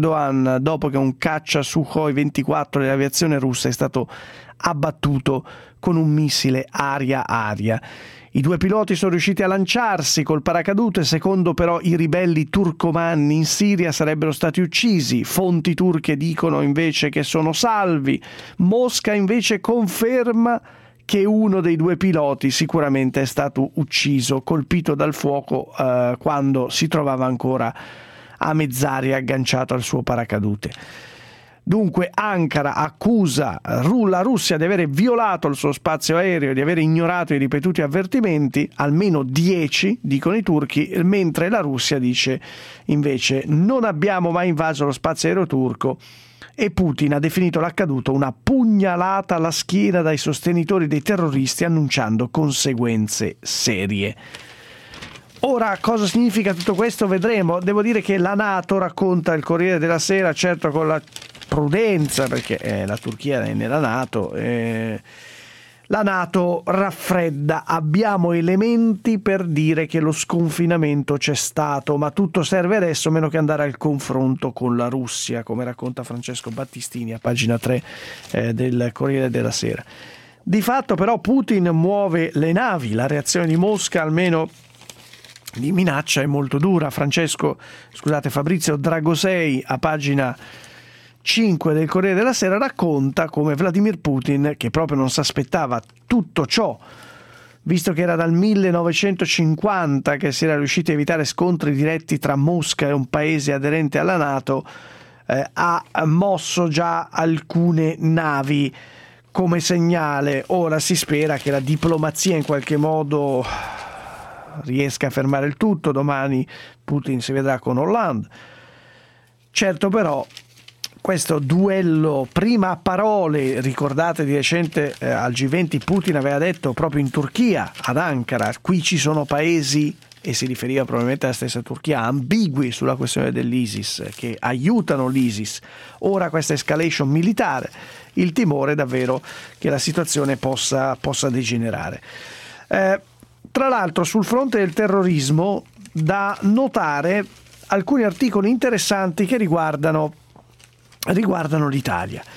Erdogan, dopo che un caccia Sukhoi 24 dell'aviazione russa è stato abbattuto con un missile aria-aria. I 2 piloti sono riusciti a lanciarsi col paracadute, secondo però i ribelli turcomanni in Siria sarebbero stati uccisi. Fonti turche dicono invece che sono salvi. Mosca invece conferma che uno dei 2 piloti sicuramente è stato ucciso, colpito dal fuoco quando si trovava ancora a mezz'aria agganciato al suo paracadute. Dunque Ankara accusa la Russia di avere violato il suo spazio aereo, di aver ignorato i ripetuti avvertimenti, almeno 10, dicono i turchi, mentre la Russia dice invece non abbiamo mai invaso lo spazio aereo turco, e Putin ha definito l'accaduto una pugnalata alla schiena dai sostenitori dei terroristi, annunciando conseguenze serie. Ora, cosa significa tutto questo? Vedremo. Devo dire che la NATO, racconta il Corriere della Sera, certo con la prudenza, perché la Turchia è nella NATO, la NATO raffredda: abbiamo elementi per dire che lo sconfinamento c'è stato, ma tutto serve adesso meno che andare al confronto con la Russia, come racconta Francesco Battistini a pagina 3 del Corriere della Sera. Di fatto però Putin muove le navi, la reazione di Mosca almeno di minaccia è molto dura. Fabrizio Dragosei a pagina 5 del Corriere della Sera racconta come Vladimir Putin, che proprio non si aspettava tutto ciò, visto che era dal 1950 che si era riusciti a evitare scontri diretti tra Mosca e un paese aderente alla NATO, ha mosso già alcune navi come segnale. Ora si spera che la diplomazia in qualche modo riesca a fermare il tutto. Domani Putin si vedrà con Hollande. Certo però questo duello, prima a parole, ricordate di recente al G20 Putin aveva detto proprio in Turchia, ad Ankara, qui ci sono paesi, e si riferiva probabilmente alla stessa Turchia, ambigui sulla questione dell'ISIS, che aiutano l'ISIS. Ora questa escalation militare, il timore davvero che la situazione possa degenerare. Tra l'altro sul fronte del terrorismo da notare alcuni articoli interessanti che riguardano l'Italia.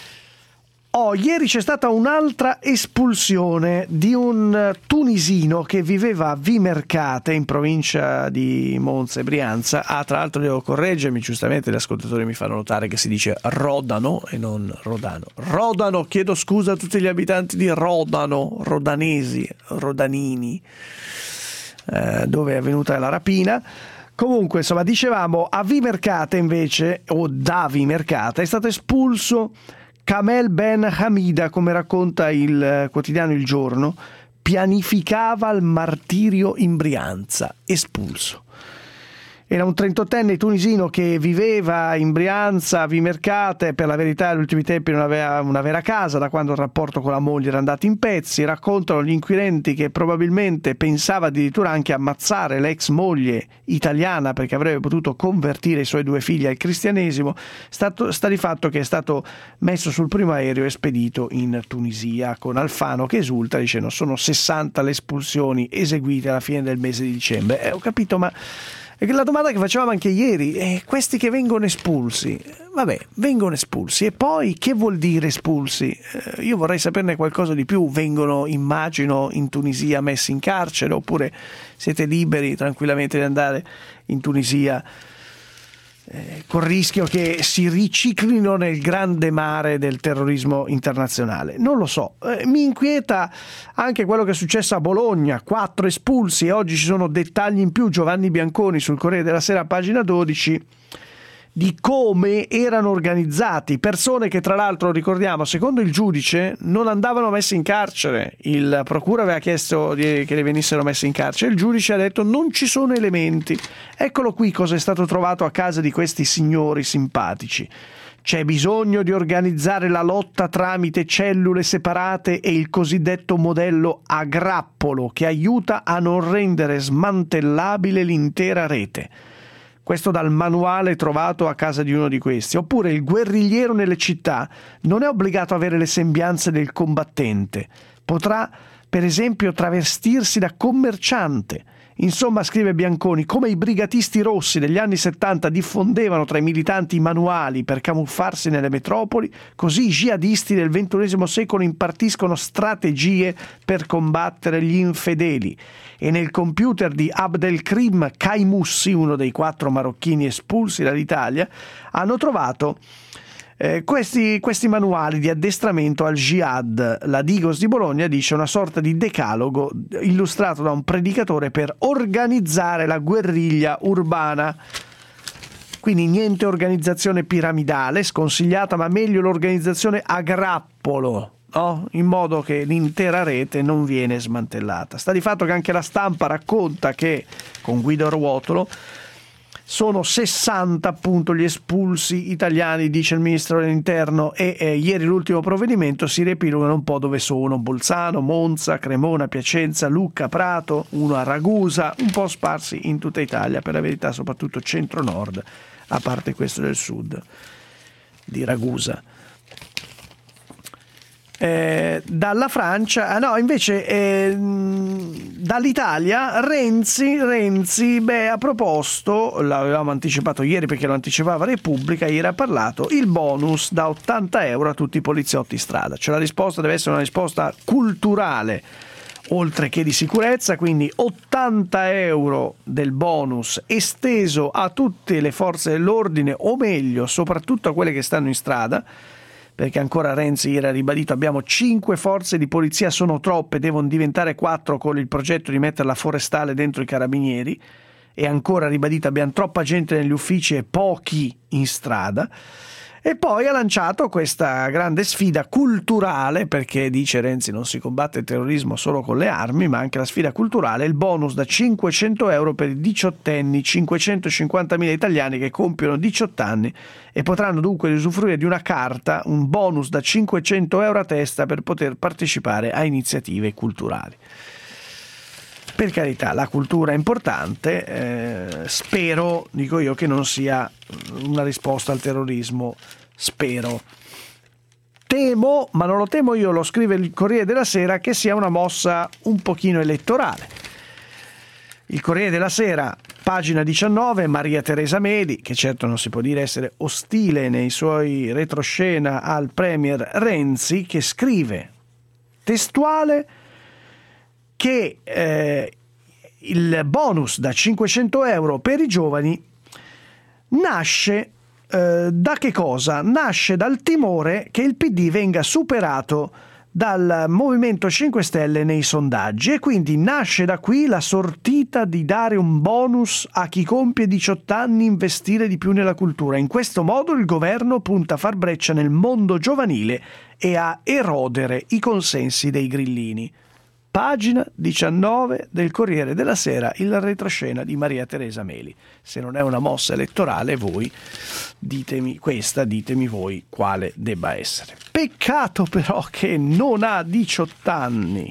Ieri c'è stata un'altra espulsione di un tunisino che viveva a Vimercate, in provincia di Monza e Brianza. Tra l'altro devo correggermi, giustamente gli ascoltatori mi fanno notare che si dice Rodano e non Rodano. Rodano, chiedo scusa a tutti gli abitanti di Rodano, rodanesi, rodanini, dove è avvenuta la rapina. Comunque, insomma, dicevamo, a Vimercate invece, o da Vimercate, è stato espulso Kamel Ben Hamida, come racconta il quotidiano Il Giorno, pianificava il martirio in Brianza, espulso. Era un 38enne tunisino che viveva in Brianza, a Vimercate, per la verità negli ultimi tempi non aveva una vera casa da quando il rapporto con la moglie era andato in pezzi. Raccontano gli inquirenti che probabilmente pensava addirittura anche ammazzare l'ex moglie italiana perché avrebbe potuto convertire i suoi 2 figli al cristianesimo. Sta di fatto che è stato messo sul primo aereo e spedito in Tunisia, con Alfano che esulta dicendo sono 60 le espulsioni eseguite alla fine del mese di dicembre. Ho capito, ma la domanda che facevamo anche ieri, questi che vengono espulsi, vengono espulsi, e poi che vuol dire espulsi? Io vorrei saperne qualcosa di più. Vengono, immagino, in Tunisia messi in carcere, oppure siete liberi tranquillamente di andare in Tunisia col rischio che si riciclino nel grande mare del terrorismo internazionale? Non lo so. Mi inquieta anche quello che è successo a Bologna, 4 espulsi, e oggi ci sono dettagli in più. Giovanni Bianconi sul Corriere della Sera, pagina 12, di come erano organizzati, persone che tra l'altro, ricordiamo, secondo il giudice non andavano messi in carcere. Il procura aveva chiesto che le venissero messe in carcere, il giudice ha detto non ci sono elementi. Eccolo qui cosa è stato trovato a casa di questi signori simpatici. C'è bisogno di organizzare la lotta tramite cellule separate e il cosiddetto modello a grappolo, che aiuta a non rendere smantellabile l'intera rete. Questo dal manuale trovato a casa di uno di questi. Oppure il guerrigliero nelle città non è obbligato a avere le sembianze del combattente. Potrà, per esempio, travestirsi da commerciante Insomma, scrive Bianconi, come i brigatisti rossi degli anni 70 diffondevano tra i militanti i manuali per camuffarsi nelle metropoli, così i jihadisti del XXI secolo impartiscono strategie per combattere gli infedeli. E nel computer di Abdelkrim Kaimoussi, uno dei 4 marocchini espulsi dall'Italia, hanno trovato questi manuali di addestramento al jihad. La Digos di Bologna dice una sorta di decalogo illustrato da un predicatore per organizzare la guerriglia urbana. Quindi niente organizzazione piramidale sconsigliata, ma meglio l'organizzazione a grappolo, no? In modo che l'intera rete non viene smantellata. Sta di fatto che anche La Stampa racconta che, con Guido Ruotolo, sono 60 appunto gli espulsi italiani, dice il ministro dell'interno, e ieri l'ultimo provvedimento si riepilogano un po' dove sono: Bolzano, Monza, Cremona, Piacenza, Lucca, Prato, uno a Ragusa, un po' sparsi in tutta Italia, per la verità soprattutto centro-nord, a parte questo del sud di Ragusa. Dalla Francia, dall'Italia Renzi ha proposto, l'avevamo anticipato ieri perché lo anticipava Repubblica, ieri ha parlato, il bonus da 80 euro a tutti i poliziotti in strada. Cioè la risposta deve essere una risposta culturale oltre che di sicurezza, quindi 80 euro del bonus esteso a tutte le forze dell'ordine, o meglio soprattutto a quelle che stanno in strada, perché ancora Renzi ieri ha ribadito: abbiamo 5 forze di polizia, sono troppe, devono diventare 4 con il progetto di mettere la forestale dentro i carabinieri, e ancora ribadito abbiamo troppa gente negli uffici e pochi in strada. E poi ha lanciato questa grande sfida culturale, perché dice Renzi non si combatte il terrorismo solo con le armi, ma anche la sfida culturale, il bonus da 500 euro per i diciottenni, 550.000 italiani che compiono 18 anni e potranno dunque usufruire di una carta, un bonus da 500 euro a testa per poter partecipare a iniziative culturali. Per carità, la cultura è importante, spero, dico io, che non sia una risposta al terrorismo, spero. Temo, ma non lo temo io, lo scrive il Corriere della Sera, che sia una mossa un pochino elettorale. Il Corriere della Sera, pagina 19, Maria Teresa Meli, che certo non si può dire essere ostile nei suoi retroscena al premier Renzi, che scrive, testuale, che il bonus da 500 euro per i giovani nasce da che cosa? Nasce dal timore che il PD venga superato dal Movimento 5 Stelle nei sondaggi, e quindi nasce da qui la sortita di dare un bonus a chi compie 18 anni, investire di più nella cultura. In questo modo il governo punta a far breccia nel mondo giovanile e a erodere i consensi dei grillini. Pagina 19 del Corriere della Sera, il retroscena di Maria Teresa Meli. Se non è una mossa elettorale, voi ditemi voi quale debba essere. Peccato però che non ha 18 anni.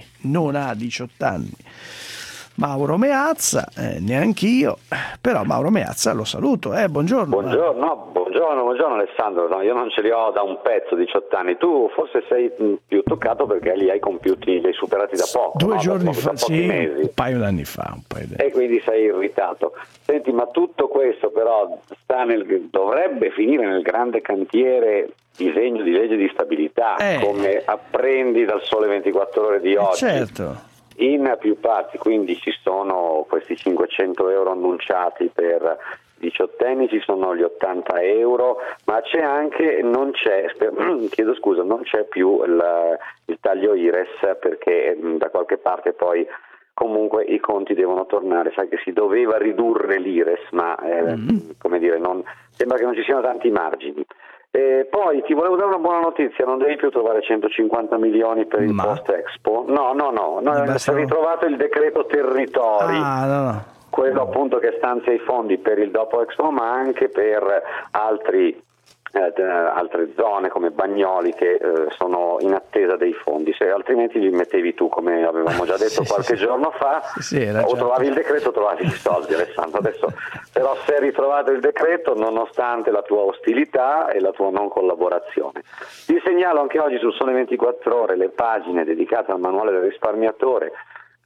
Mauro Meazza, neanch'io, però Mauro Meazza lo saluto, buongiorno. Buongiorno Alessandro, no, io non ce li ho da un pezzo 18 anni, tu forse sei più toccato perché li hai compiuti, li hai superati da poco. 2 giorni fa, sì, mesi. un paio d'anni fa. E quindi sei irritato. Senti, ma tutto questo però dovrebbe finire nel grande cantiere disegno di legge di stabilità, come apprendi dal Sole 24 Ore di oggi. Certo. In più parti, quindi ci sono questi 500 euro annunciati per diciottenni, ci sono gli 80 euro, ma c'è anche, non c'è più il taglio IRES, perché da qualche parte poi comunque i conti devono tornare. Sai che si doveva ridurre l'IRES, ma sembra che non ci siano tanti margini. Poi ti volevo dare una buona notizia, non devi più trovare 150 milioni per il post-Expo. No, si è ritrovato il decreto territori, quello appunto che stanzia i fondi per il dopo Expo, ma anche per altre zone come Bagnoli che sono in attesa dei fondi. Se altrimenti li mettevi tu, come avevamo già detto qualche giorno fa, o trovavi il decreto o trovavi i soldi, Alessandro. Adesso però si è ritrovato il decreto nonostante la tua ostilità e la tua non collaborazione. Ti segnalo anche oggi sul Sole 24 Ore le pagine dedicate al manuale del risparmiatore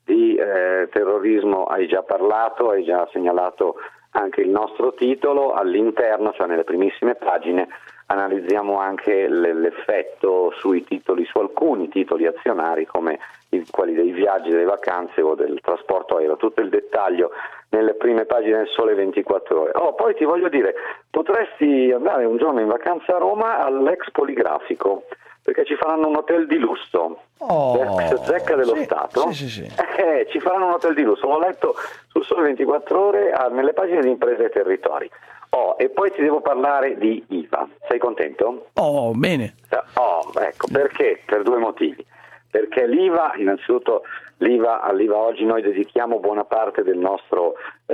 di terrorismo hai già parlato, hai già segnalato anche il nostro titolo. All'interno, cioè nelle primissime pagine, analizziamo anche l'effetto sui titoli, su alcuni titoli azionari come quelli dei viaggi, delle vacanze o del trasporto aereo. Tutto il dettaglio nelle prime pagine del Sole 24 Ore. Poi ti voglio dire, potresti andare un giorno in vacanza a Roma all'Ex Poligrafico, perché ci faranno un hotel di lusso, ex zecca dello Stato. Sì. Ci faranno un hotel di lusso, l'ho letto sul Sole 24 Ore nelle pagine di Imprese e Territori. E poi ti devo parlare di IVA. Sei contento? Bene. Ecco, perché? Per due motivi. Perché l'IVA, innanzitutto all'IVA oggi noi dedichiamo buona parte del nostro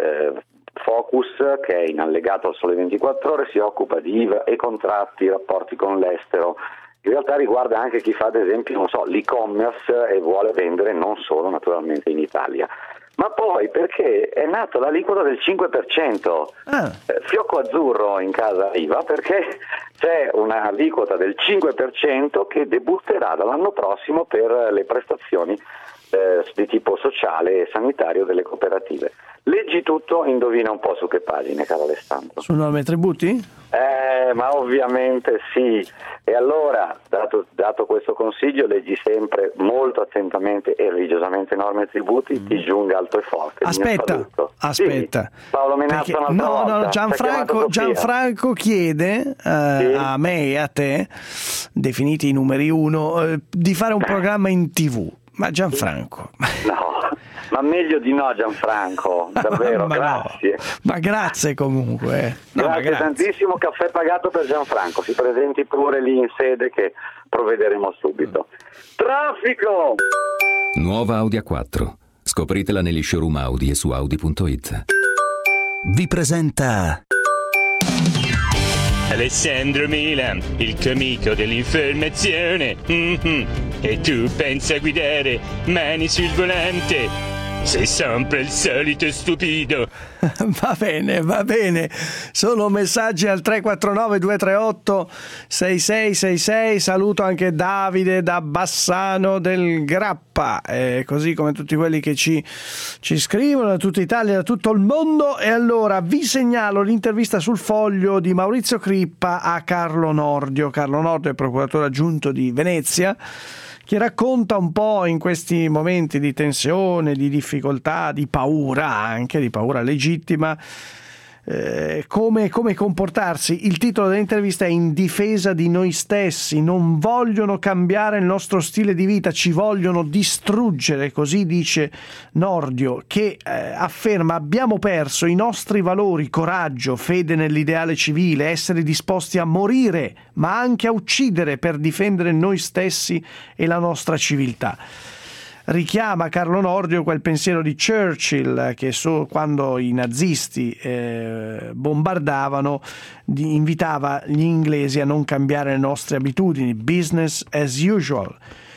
focus, che è in allegato al Sole 24 Ore, si occupa di IVA e contratti, rapporti con l'estero. In realtà riguarda anche chi fa, ad esempio, l'e-commerce e vuole vendere non solo naturalmente in Italia. Ma poi perché è nata l'aliquota del 5%, fiocco azzurro in casa IVA, perché c'è un'aliquota del 5% che debutterà dall'anno prossimo per le prestazioni di tipo sociale e sanitario delle cooperative. Leggi tutto, indovina un po' su che pagine, caro Alessandro. Su norme e tributi? Ma ovviamente sì. E allora, dato questo consiglio, leggi sempre molto attentamente e religiosamente norme e tributi, ti giunga alto e forte. Aspetta. Sì, Paolo Menazza No, Gianfranco chiede a me e a te, definiti i numeri 1, di fare un programma in TV. Ma Gianfranco... Ma meglio di no, Gianfranco, davvero, grazie. No. Ma grazie comunque. Grazie tantissimo, caffè pagato per Gianfranco, si presenti pure lì in sede che provvederemo subito. Traffico! Nuova Audi A4, scopritela negli showroom Audi e su Audi.it. Vi presenta Alessandro Milan, il tuo amico dell'informazione. E tu pensi a guidare mani sul volante? Sei sempre il solito stupido. Va bene. Sono messaggi al 349 238 6666. Saluto anche Davide da Bassano del Grappa, così come tutti quelli che ci scrivono da tutta Italia, da tutto il mondo. E allora vi segnalo l'intervista sul Foglio di Maurizio Crippa a Carlo Nordio. Carlo Nordio è procuratore aggiunto di Venezia, che racconta un po' in questi momenti di tensione, di difficoltà, di paura, anche di paura legittima, come comportarsi. Il titolo dell'intervista è In difesa di noi stessi. Non vogliono cambiare il nostro stile di vita, ci vogliono distruggere, così dice Nordio, che afferma: abbiamo perso i nostri valori, coraggio, fede nell'ideale civile, essere disposti a morire ma anche a uccidere per difendere noi stessi e la nostra civiltà. Richiama Carlo Nordio quel pensiero di Churchill che quando i nazisti bombardavano invitava gli inglesi a non cambiare le nostre abitudini, business as usual.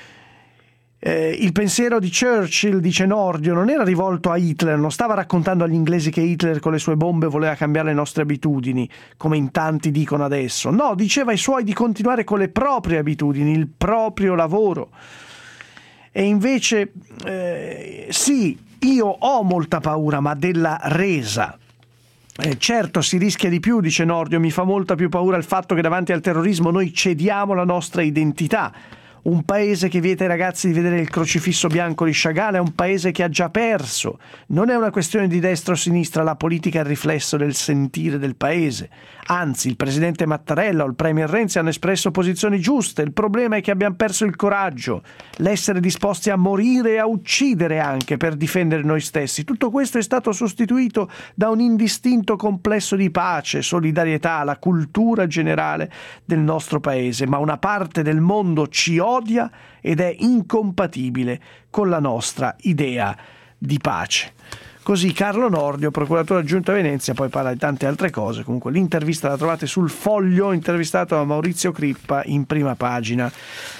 Il pensiero di Churchill, dice Nordio, non era rivolto a Hitler, non stava raccontando agli inglesi che Hitler con le sue bombe voleva cambiare le nostre abitudini, come in tanti dicono adesso. No, diceva ai suoi di continuare con le proprie abitudini, il proprio lavoro. E invece sì, io ho molta paura, ma della resa. Certo, si rischia di più, dice Nordio. Mi fa molta più paura il fatto che davanti al terrorismo noi cediamo la nostra identità. Un paese che vieta ai ragazzi di vedere il crocifisso bianco di Chagall è un paese che ha già perso. Non è una questione di destra o sinistra, la politica è il riflesso del sentire del paese. Anzi, il presidente Mattarella o il premier Renzi hanno espresso posizioni giuste. Il problema è che abbiamo perso il coraggio, l'essere disposti a morire e a uccidere anche per difendere noi stessi. Tutto questo è stato sostituito da un indistinto complesso di pace, solidarietà, la cultura generale del nostro paese. Ma una parte del mondo ci odia ed è incompatibile con la nostra idea di pace. Così Carlo Nordio, procuratore aggiunto a Venezia, poi parla di tante altre cose. Comunque l'intervista la trovate sul Foglio, intervistato da Maurizio Crippa in prima pagina.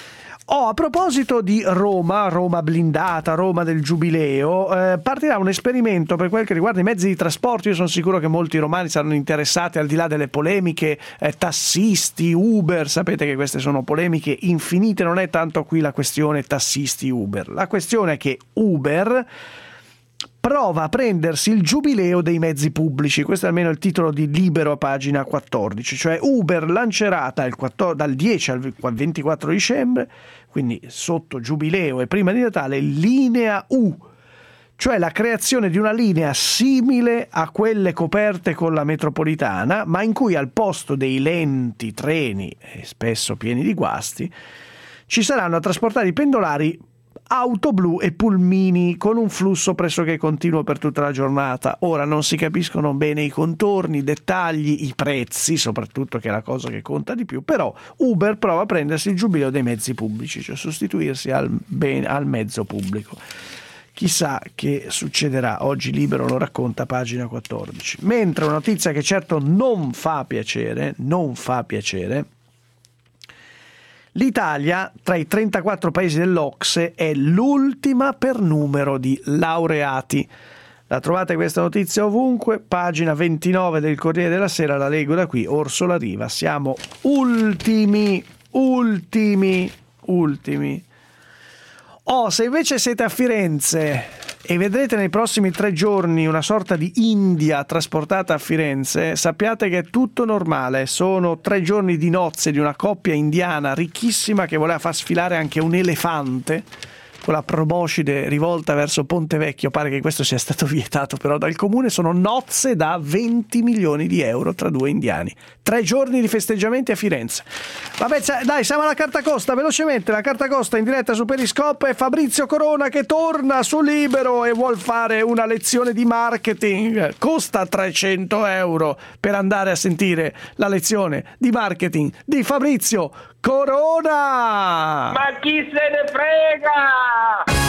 A proposito di Roma blindata, Roma del Giubileo, partirà un esperimento per quel che riguarda i mezzi di trasporto. Io sono sicuro che molti romani saranno interessati, al di là delle polemiche, tassisti, Uber. Sapete che queste sono polemiche infinite, non è tanto qui la questione tassisti, Uber. La questione è che Uber prova a prendersi il giubileo dei mezzi pubblici. Questo è almeno il titolo di Libero a pagina 14. Cioè Uber lancerà dal 10 al 24 dicembre, quindi sotto giubileo e prima di Natale, linea U, cioè la creazione di una linea simile a quelle coperte con la metropolitana, ma in cui al posto dei lenti treni, spesso pieni di guasti, ci saranno a trasportare i pendolari auto blu e pulmini con un flusso pressoché continuo per tutta la giornata. Ora non si capiscono bene i contorni, i dettagli, i prezzi, soprattutto, che è la cosa che conta di più, però Uber prova a prendersi il giubileo dei mezzi pubblici, cioè sostituirsi al mezzo pubblico. Chissà che succederà. Oggi Libero lo racconta, pagina 14. Mentre una notizia che certo non fa piacere, l'Italia, tra i 34 paesi dell'OCSE, è l'ultima per numero di laureati. La trovate questa notizia ovunque, pagina 29 del Corriere della Sera, la leggo da qui, Orsola Riva. Siamo ultimi. Se invece siete a Firenze e vedrete nei prossimi 3 giorni una sorta di India trasportata a Firenze, sappiate che è tutto normale. Sono 3 giorni di nozze di una coppia indiana ricchissima che voleva far sfilare anche un elefante con la proboscide rivolta verso Ponte Vecchio. Pare che questo sia stato vietato però dal comune. Sono nozze da 20 milioni di euro tra 2 indiani. 3 giorni di festeggiamenti a Firenze. Vabbè, dai, siamo alla Carta Costa. Velocemente, la Carta Costa in diretta su Periscope. Fabrizio Corona che torna su Libero e vuol fare una lezione di marketing. Costa 300 euro per andare a sentire la lezione di marketing di Fabrizio Corona. Ma chi se ne frega?